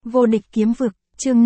Vô địch kiếm vực, chương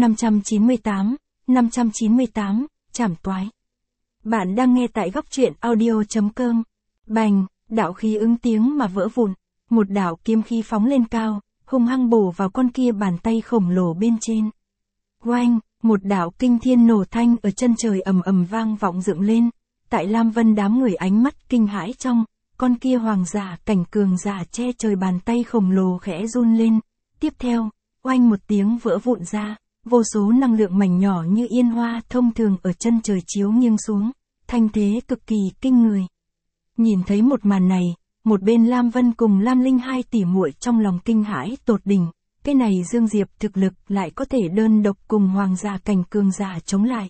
598, trảm toái. Bạn đang nghe tại góc truyện audio.com. Bành, đạo khí ứng tiếng mà vỡ vụn, một đạo kiếm khí phóng lên cao, hung hăng bổ vào con kia bàn tay khổng lồ bên trên. Oanh, một đạo kinh thiên nổ thanh ở chân trời ầm ầm vang vọng dựng lên, tại Lam Vân đám người ánh mắt kinh hãi trong, con kia hoàng giả cảnh cường giả che trời bàn tay khổng lồ khẽ run lên, tiếp theo, oanh một tiếng vỡ vụn ra, vô số năng lượng mảnh nhỏ như yên hoa thông thường ở chân trời chiếu nghiêng xuống, thanh thế cực kỳ kinh người. Nhìn thấy một màn này, một bên Lam Vân cùng Lam Linh hai tỷ muội trong lòng kinh hãi tột đỉnh, cái này Dương Diệp thực lực lại có thể đơn độc cùng hoàng giả cảnh cường giả chống lại.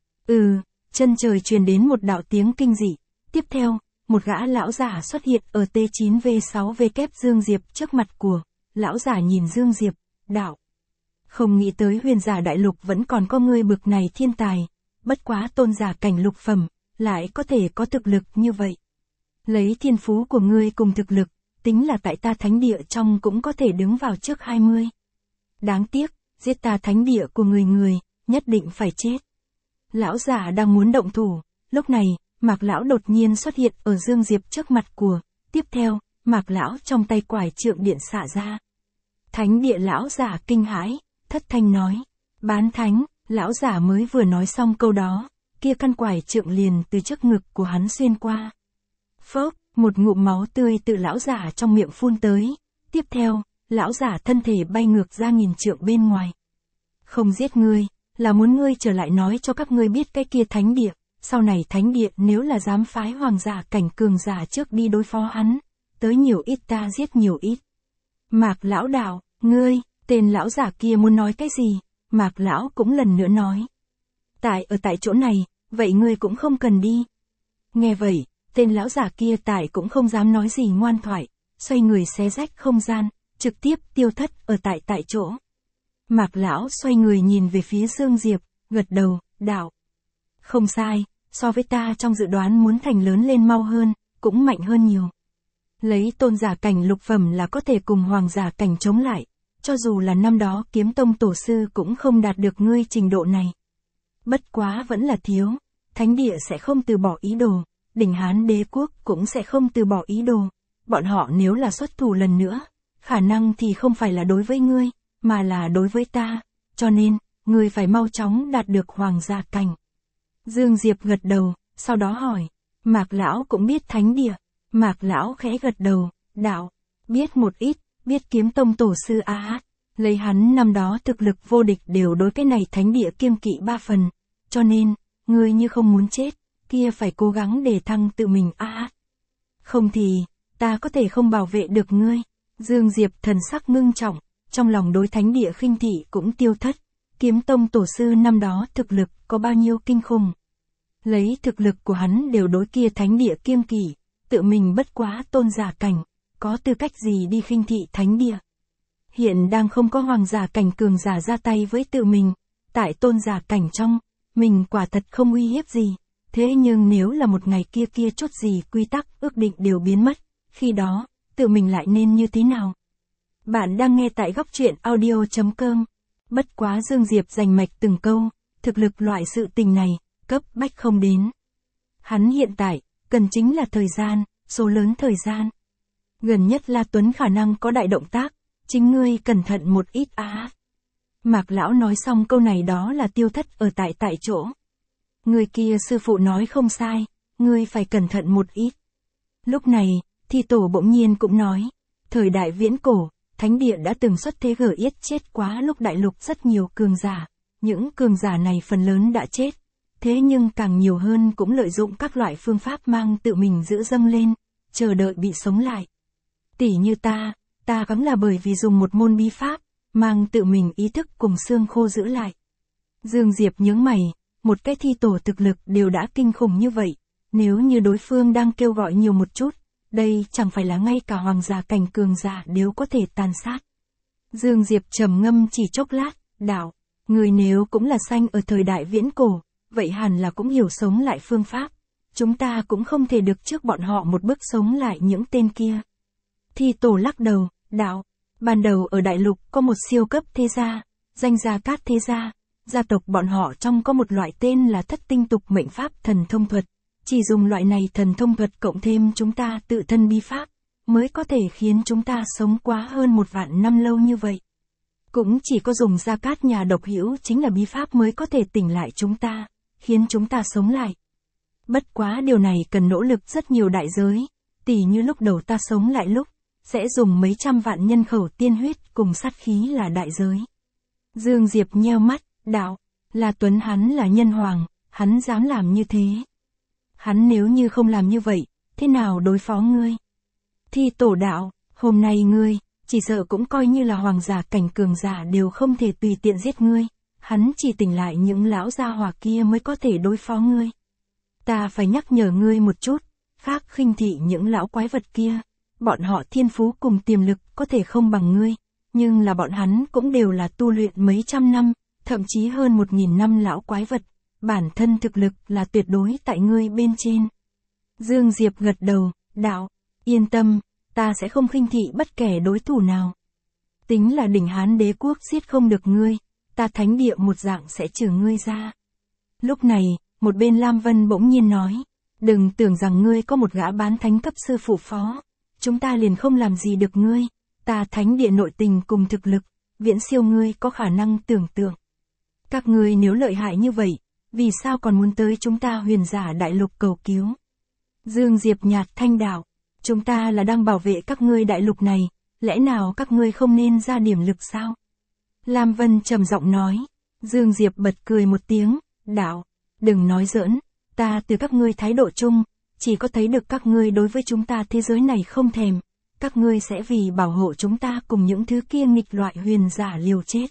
Chân trời truyền đến một đạo tiếng kinh dị, tiếp theo, một gã lão giả xuất hiện ở T9V6V Dương Diệp trước mặt của, lão giả nhìn Dương Diệp, đạo. Không nghĩ tới huyền giả đại lục vẫn còn có người bực này thiên tài, bất quá tôn giả cảnh lục phẩm, lại có thể có thực lực như vậy. Lấy thiên phú của ngươi cùng thực lực, tính là tại ta thánh địa trong cũng có thể đứng vào trước 20. Đáng tiếc, giết ta thánh địa của người, nhất định phải chết. Lão giả đang muốn động thủ, lúc này, Mạc lão đột nhiên xuất hiện ở Dương Diệp trước mặt của, tiếp theo, Mạc lão trong tay quải trượng điện xả ra. Thánh địa lão giả kinh hãi, thất thanh nói, bán thánh, lão giả mới vừa nói xong câu đó, kia căn quải trượng liền từ trước ngực của hắn xuyên qua. Phốc, một ngụm máu tươi từ lão giả trong miệng phun tới, tiếp theo, lão giả thân thể bay ngược ra nghìn trượng bên ngoài. Không giết ngươi, là muốn ngươi trở lại nói cho các ngươi biết cái kia thánh địa, sau này thánh địa nếu là dám phái hoàng giả cảnh cường giả trước đi đối phó hắn, tới nhiều ít ta giết nhiều ít. Mạc lão đạo, ngươi, tên lão giả kia muốn nói cái gì, Mạc lão cũng lần nữa nói. Tại chỗ này, vậy ngươi cũng không cần đi. Nghe vậy, tên lão giả kia cũng không dám nói gì ngoan thoại, xoay người xé rách không gian, trực tiếp tiêu thất ở tại chỗ. Mạc lão xoay người nhìn về phía Dương Diệp, gật đầu, đạo. Không sai, so với ta trong dự đoán muốn thành lớn lên mau hơn, cũng mạnh hơn nhiều. Lấy tôn giả cảnh lục phẩm là có thể cùng hoàng giả cảnh chống lại, cho dù là năm đó kiếm tông tổ sư cũng không đạt được ngươi trình độ này. Bất quá vẫn là thiếu, thánh địa sẽ không từ bỏ ý đồ, đỉnh Hán đế quốc cũng sẽ không từ bỏ ý đồ, bọn họ nếu là xuất thủ lần nữa, khả năng thì không phải là đối với ngươi, mà là đối với ta, cho nên, ngươi phải mau chóng đạt được hoàng giả cảnh. Dương Diệp gật đầu, sau đó hỏi, Mạc lão cũng biết thánh địa, Mạc lão khẽ gật đầu, đạo, biết một ít, biết kiếm tông tổ sư lấy hắn năm đó thực lực vô địch đều đối cái này thánh địa kiêng kỵ 3 phần, cho nên, ngươi như không muốn chết, kia phải cố gắng để thăng tự mình Không thì, ta có thể không bảo vệ được ngươi. Dương Diệp thần sắc ngưng trọng, trong lòng đối thánh địa khinh thị cũng tiêu thất, kiếm tông tổ sư năm đó thực lực có bao nhiêu kinh khủng. Lấy thực lực của hắn đều đối kia thánh địa kiêng kỵ, tự mình bất quá tôn giả cảnh, có tư cách gì đi khinh thị thánh địa. Hiện đang không có hoàng giả cảnh cường giả ra tay với tự mình, tại tôn giả cảnh trong, mình quả thật không uy hiếp gì, thế nhưng nếu là một ngày kia chút gì quy tắc ước định đều biến mất, khi đó, tự mình lại nên như thế nào? Bạn đang nghe tại góc truyện audio.com. Bất quá Dương Diệp rành mạch từng câu, thực lực loại sự tình này, cấp bách không đến. Hắn hiện tại, cần chính là thời gian, số lớn thời gian. Gần nhất La Tuấn khả năng có đại động tác, chính ngươi cẩn thận một ít Mạc lão nói xong câu này đó là tiêu thất ở tại chỗ. Người kia sư phụ nói không sai, ngươi phải cẩn thận một ít. Lúc này, Thi Tổ bỗng nhiên cũng nói, thời đại viễn cổ, thánh địa đã từng xuất thế yết chết quá lúc đại lục rất nhiều cường giả, những cường giả này phần lớn đã chết, thế nhưng càng nhiều hơn cũng lợi dụng các loại phương pháp mang tự mình giữ dâng lên, chờ đợi bị sống lại. Tỷ như ta gắng là bởi vì dùng một môn bí pháp, mang tự mình ý thức cùng xương khô giữ lại. Dương Diệp nhướng mày, một cái Thi Tổ thực lực đều đã kinh khủng như vậy, nếu như đối phương đang kêu gọi nhiều một chút, đây chẳng phải là ngay cả hoàng giả cảnh cường giả đều có thể tàn sát. Dương Diệp trầm ngâm chỉ chốc lát, đạo, người nếu cũng là sanh ở thời đại viễn cổ, vậy hẳn là cũng hiểu sống lại phương pháp. Chúng ta cũng không thể được trước bọn họ một bước sống lại những tên kia. Thi Tổ lắc đầu, đạo, ban đầu ở đại lục có một siêu cấp thế gia, danh Gia Cát Thế Gia. Gia tộc bọn họ trong có một loại tên là Thất Tinh Tục Mệnh Pháp Thần Thông Thuật. Chỉ dùng loại này thần thông thuật cộng thêm chúng ta tự thân bí pháp, mới có thể khiến chúng ta sống quá hơn 1.000 năm lâu như vậy. Cũng chỉ có dùng Gia Cát nhà độc hữu chính là bí pháp mới có thể tỉnh lại chúng ta, khiến chúng ta sống lại. Bất quá điều này cần nỗ lực rất nhiều đại giới, tỉ như lúc đầu ta sống lại lúc, sẽ dùng mấy trăm vạn nhân khẩu tiên huyết cùng sát khí là đại giới. Dương Diệp nheo mắt, đạo, là Tuấn hắn là nhân hoàng, hắn dám làm như thế. Hắn nếu như không làm như vậy, thế nào đối phó ngươi? Thi Tổ đạo, hôm nay ngươi, chỉ sợ cũng coi như là hoàng giả cảnh cường giả đều không thể tùy tiện giết ngươi. Hắn chỉ tỉnh lại những lão gia hỏa kia mới có thể đối phó ngươi. Ta phải nhắc nhở ngươi một chút, khác khinh thị những lão quái vật kia. Bọn họ thiên phú cùng tiềm lực có thể không bằng ngươi, nhưng là bọn hắn cũng đều là tu luyện mấy trăm năm, thậm chí hơn 1.000 năm lão quái vật. Bản thân thực lực là tuyệt đối tại ngươi bên trên. Dương Diệp gật đầu, đạo, yên tâm, ta sẽ không khinh thị bất kể đối thủ nào. Tính là đỉnh Hán đế quốc giết không được ngươi, ta thánh địa một dạng sẽ trừ ngươi ra. Lúc này, một bên Lam Vân bỗng nhiên nói, đừng tưởng rằng ngươi có một gã bán thánh cấp sư phụ phó, chúng ta liền không làm gì được ngươi, ta thánh địa nội tình cùng thực lực, viễn siêu ngươi có khả năng tưởng tượng. Các ngươi nếu lợi hại như vậy, vì sao còn muốn tới chúng ta Huyền Giả Đại Lục cầu cứu? Dương Diệp nhạt thanh đạo, chúng ta là đang bảo vệ các ngươi đại lục này, lẽ nào các ngươi không nên ra điểm lực sao? Lam Vân trầm giọng nói. Dương Diệp bật cười một tiếng, đạo, đừng nói giỡn, ta từ các ngươi thái độ chung, chỉ có thấy được các ngươi đối với chúng ta thế giới này không thèm, các ngươi sẽ vì bảo hộ chúng ta cùng những thứ kia nghịch loại huyền giả liều chết.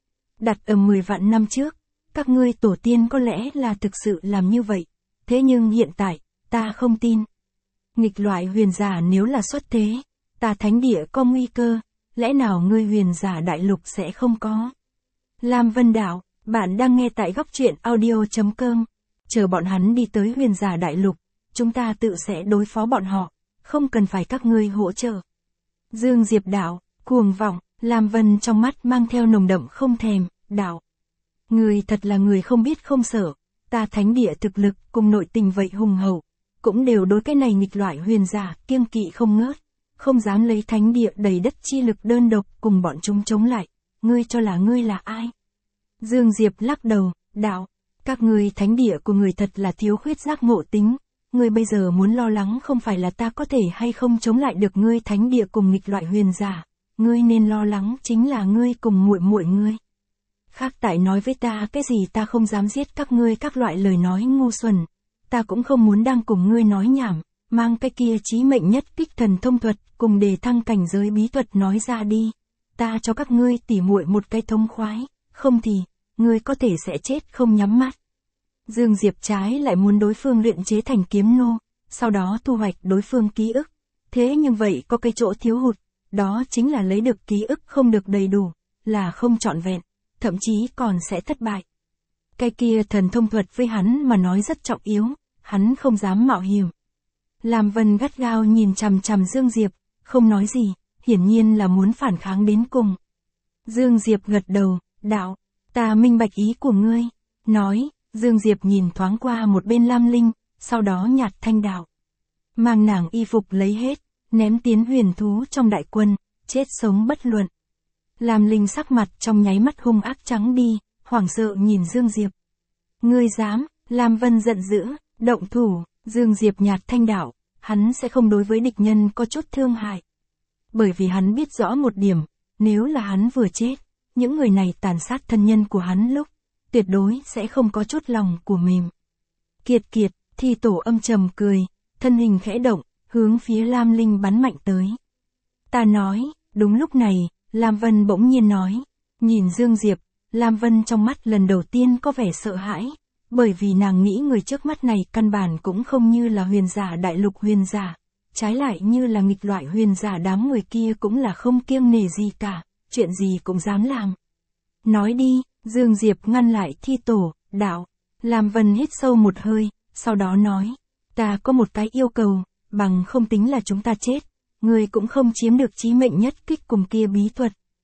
Đặt ở 10 vạn năm trước, các ngươi tổ tiên có lẽ là thực sự làm như vậy, thế nhưng hiện tại, ta không tin. Nghịch loại huyền giả nếu là xuất thế, ta thánh địa có nguy cơ, lẽ nào ngươi Huyền Giả Đại Lục sẽ không có? Lam Vân đạo, bạn đang nghe tại góc truyện audio.com, chờ bọn hắn đi tới Huyền Giả Đại Lục, chúng ta tự sẽ đối phó bọn họ, không cần phải các ngươi hỗ trợ. Dương Diệp đạo, cuồng vọng, Lam Vân trong mắt mang theo nồng đậm không thèm, đạo. Người thật là người không biết không sợ, ta thánh địa thực lực cùng nội tình vậy hùng hậu, cũng đều đối cái này nghịch loại huyền giả kiêng kỵ không ngớt, không dám lấy thánh địa đầy đất chi lực đơn độc cùng bọn chúng chống lại, ngươi cho là ngươi là ai? Dương Diệp lắc đầu, đạo, các ngươi thánh địa của người thật là thiếu khuyết giác ngộ tính, ngươi bây giờ muốn lo lắng không phải là ta có thể hay không chống lại được ngươi thánh địa cùng nghịch loại huyền giả, ngươi nên lo lắng chính là ngươi cùng muội muội ngươi. Khác tại nói với ta cái gì ta không dám giết các ngươi các loại lời nói ngu xuẩn, ta cũng không muốn đang cùng ngươi nói nhảm, mang cái kia chí mệnh nhất kích thần thông thuật cùng đề thăng cảnh giới bí thuật nói ra đi, ta cho các ngươi tỉ muội một cái thông khoái, không thì, ngươi có thể sẽ chết không nhắm mắt. Dương Diệp trái lại muốn đối phương luyện chế thành kiếm nô, sau đó thu hoạch đối phương ký ức, thế nhưng vậy có cái chỗ thiếu hụt, đó chính là lấy được ký ức không được đầy đủ, là không trọn vẹn, thậm chí còn sẽ thất bại. Cái kia thần thông thuật với hắn mà nói rất trọng yếu, hắn không dám mạo hiểm. Lam Vân gắt gao nhìn chằm chằm Dương Diệp, không nói gì, hiển nhiên là muốn phản kháng đến cùng. Dương Diệp gật đầu, đạo, ta minh bạch ý của ngươi, nói, Dương Diệp nhìn thoáng qua một bên Lam Linh, sau đó nhạt thanh đạo. Mang nàng y phục lấy hết, ném tiến huyền thú trong đại quân, chết sống bất luận. Lam Linh sắc mặt trong nháy mắt hung ác trắng đi, hoảng sợ nhìn Dương Diệp. Ngươi dám, Lam Vân giận dữ, động thủ, Dương Diệp nhạt thanh đạo, hắn sẽ không đối với địch nhân có chút thương hại. Bởi vì hắn biết rõ một điểm, nếu là hắn vừa chết, những người này tàn sát thân nhân của hắn lúc, tuyệt đối sẽ không có chút lòng của mềm. Kiệt kiệt, Thi Tổ âm trầm cười, thân hình khẽ động, hướng phía Lam Linh bắn mạnh tới. Ta nói, đúng lúc này, Lam Vân bỗng nhiên nói, nhìn Dương Diệp, Lam Vân trong mắt lần đầu tiên có vẻ sợ hãi, bởi vì nàng nghĩ người trước mắt này căn bản cũng không như là huyền giả đại lục huyền giả, trái lại như là nghịch loại huyền giả đám người kia cũng là không kiêng nể gì cả, chuyện gì cũng dám làm. Nói đi, Dương Diệp ngăn lại Thi Tổ, đạo, Lam Vân hít sâu một hơi, sau đó nói, ta có một cái yêu cầu, bằng không tính là chúng ta chết, ngươi cũng không chiếm được chí mệnh nhất kích cùng kia bí thuật.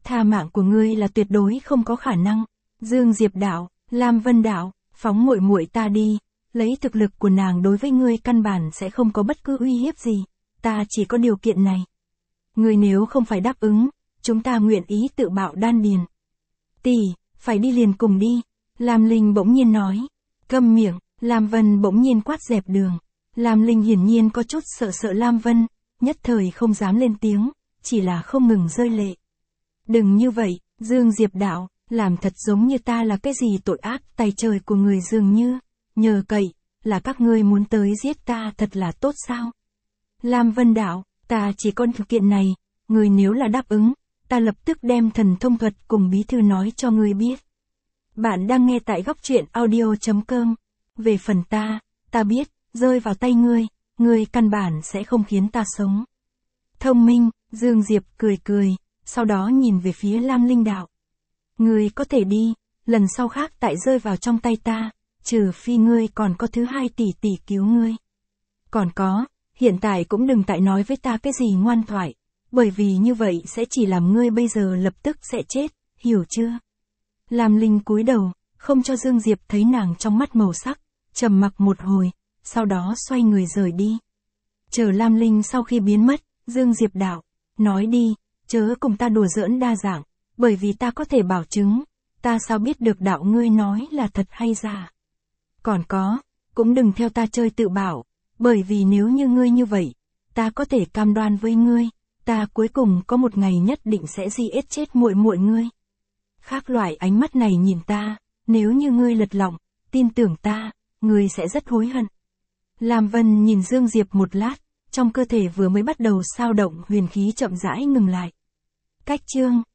Tha mạng của ngươi là tuyệt đối không có khả năng. Dương Diệp đạo, Lam Vân đạo, phóng muội muội ta đi, lấy thực lực của nàng đối với ngươi căn bản sẽ không có bất cứ uy hiếp gì, ta chỉ có điều kiện này. Ngươi nếu không phải đáp ứng, chúng ta nguyện ý tự bạo đan điền. Tỷ, phải đi liền cùng đi, Lam Linh bỗng nhiên nói. Câm miệng, Lam Vân bỗng nhiên quát dẹp đường. Lam Linh hiển nhiên có chút sợ Lam Vân, nhất thời không dám lên tiếng, chỉ là không ngừng rơi lệ. Đừng như vậy, Dương Diệp đạo, làm thật giống như ta là cái gì tội ác tày trời của người dường như, nhờ cậy, là các ngươi muốn tới giết ta thật là tốt sao? Lam Vân đạo, ta chỉ có điều kiện này, ngươi nếu là đáp ứng, ta lập tức đem thần thông thuật cùng bí thư nói cho ngươi biết. Bạn đang nghe tại góc truyện audio.com. Về phần ta biết, rơi vào tay ngươi căn bản sẽ không khiến ta sống. Thông minh, Dương Diệp cười, sau đó nhìn về phía Lam Linh đạo. Ngươi có thể đi, lần sau khác tại rơi vào trong tay ta, trừ phi ngươi còn có thứ 2 tỷ cứu ngươi. Còn có, hiện tại cũng đừng tại nói với ta cái gì ngoan thoại, bởi vì như vậy sẽ chỉ làm ngươi bây giờ lập tức sẽ chết, hiểu chưa? Lam Linh cúi đầu, không cho Dương Diệp thấy nàng trong mắt màu sắc, trầm mặc một hồi, sau đó xoay người rời đi. Chờ Lam Linh sau khi biến mất, Dương Diệp đạo, nói đi, chớ cùng ta đùa giỡn đa dạng, bởi vì ta có thể bảo chứng, ta sao biết được đạo ngươi nói là thật hay giả. Còn có, cũng đừng theo ta chơi tự bảo, bởi vì nếu như ngươi như vậy, ta có thể cam đoan với ngươi, ta cuối cùng có một ngày nhất định sẽ giết chết muội muội ngươi. Khác loại ánh mắt này nhìn ta, nếu như ngươi lật lọng, tin tưởng ta, ngươi sẽ rất hối hận. Lam Vân nhìn Dương Diệp một lát, trong cơ thể vừa mới bắt đầu xao động huyền khí chậm rãi ngừng lại. Cách chương